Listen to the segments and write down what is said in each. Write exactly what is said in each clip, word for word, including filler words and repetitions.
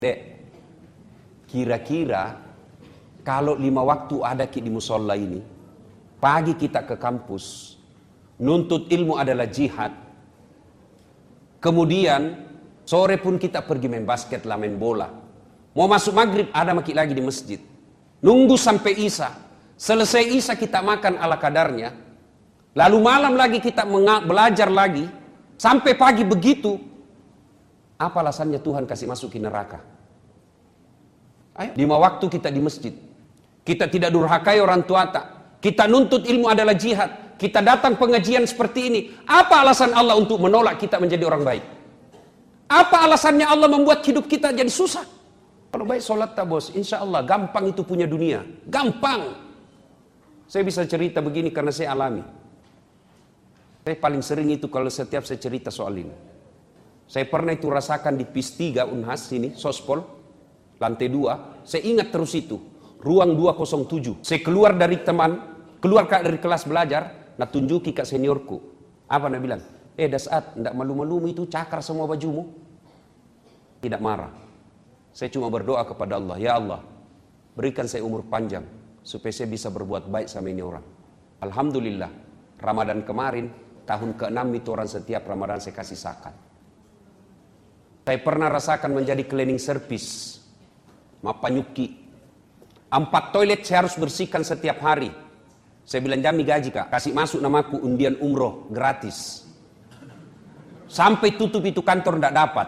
Dek, kira-kira kalau lima waktu ada di musola ini, pagi kita ke kampus, nuntut ilmu adalah jihad, kemudian sore pun kita pergi main basket lah, main bola, mau masuk maghrib ada maki lagi di masjid, nunggu sampai isya, selesai isya kita makan ala kadarnya, lalu malam lagi kita belajar lagi, sampai pagi begitu. Apa alasannya Tuhan kasih masuk ke neraka? Ayo, lima waktu kita di masjid, kita tidak durhakai orang tua tak, kita nuntut ilmu adalah jihad, kita datang pengajian seperti ini. Apa alasan Allah untuk menolak kita menjadi orang baik? Apa alasannya Allah membuat hidup kita jadi susah? Kalau baik sholat tak bos, insya Allah gampang itu punya dunia, gampang. Saya bisa cerita begini karena saya alami. Saya paling sering itu kalau setiap saya cerita soal ini. Saya pernah itu rasakan di P I S tiga Unhas sini, Sospol, lantai dua. Saya ingat terus itu, ruang dua nol tujuh. Saya keluar dari teman, keluar dari kelas belajar, nak tunjuki ke seniorku. Apa nak bilang? Eh Dasat, ndak malu-malumu itu cakar semua bajumu. Tidak marah. Saya cuma berdoa kepada Allah, ya Allah, berikan saya umur panjang supaya saya bisa berbuat baik sama ini orang. Alhamdulillah, Ramadan kemarin, tahun keenam itu orang setiap Ramadan saya kasih zakat. Saya pernah rasakan menjadi cleaning service, mapanyuki. Empat toilet saya harus bersihkan setiap hari. Saya bilang jami gaji kak, kasih masuk namaku undian umroh gratis. Sampai tutup itu kantor tidak dapat.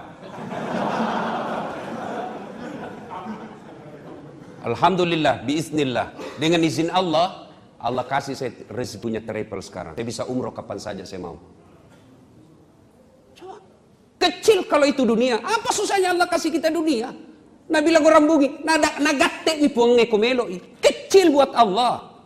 Alhamdulillah, biiznillah. Dengan izin Allah, Allah kasih saya rezekinya travel sekarang. Saya bisa umroh kapan saja saya mau. Kecil kalau itu dunia. Apa susahnya Allah kasih kita dunia? Nah bilang orang bungi, nada nagatte mi puange komelo. Kecil buat Allah.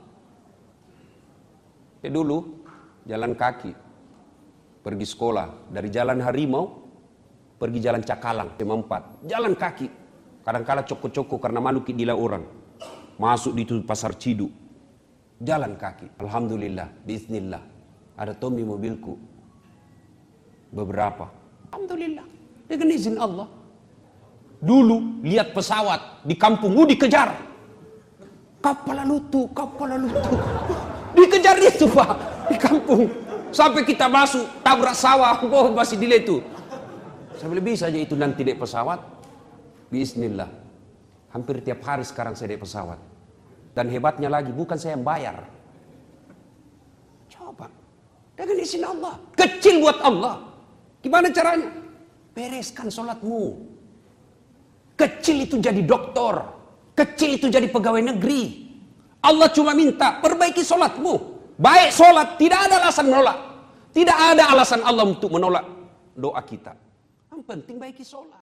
Ya dulu jalan kaki pergi sekolah dari jalan Harimau pergi jalan Cakalang Temampat. Jalan kaki. Kadang-kala coko-coko karena malu kidila orang. Masuk di pasar Cidu. Jalan kaki. Alhamdulillah, biiznillah. Ada Tommy mobilku. Beberapa. Alhamdulillah, dengan izin Allah. Dulu lihat pesawat di kampung, mau dikejar. Kapal lutu, kapal lutu. Dikejar itu pak, di kampung. Sampai kita masuk, tabrak sawah, oh masih dile itu. Saya bilang bisa aja itu nanti naik pesawat. Bismillah. Hampir tiap hari sekarang saya naik pesawat. Dan hebatnya lagi, bukan saya yang bayar. Coba, dengan izin Allah. Kecil buat Allah. Gimana caranya? Bereskan sholatmu. Kecil itu jadi doktor. Kecil itu jadi pegawai negeri. Allah cuma minta perbaiki sholatmu. Baik sholat, tidak ada alasan menolak. Tidak ada alasan Allah untuk menolak doa kita. Yang penting baiki sholat.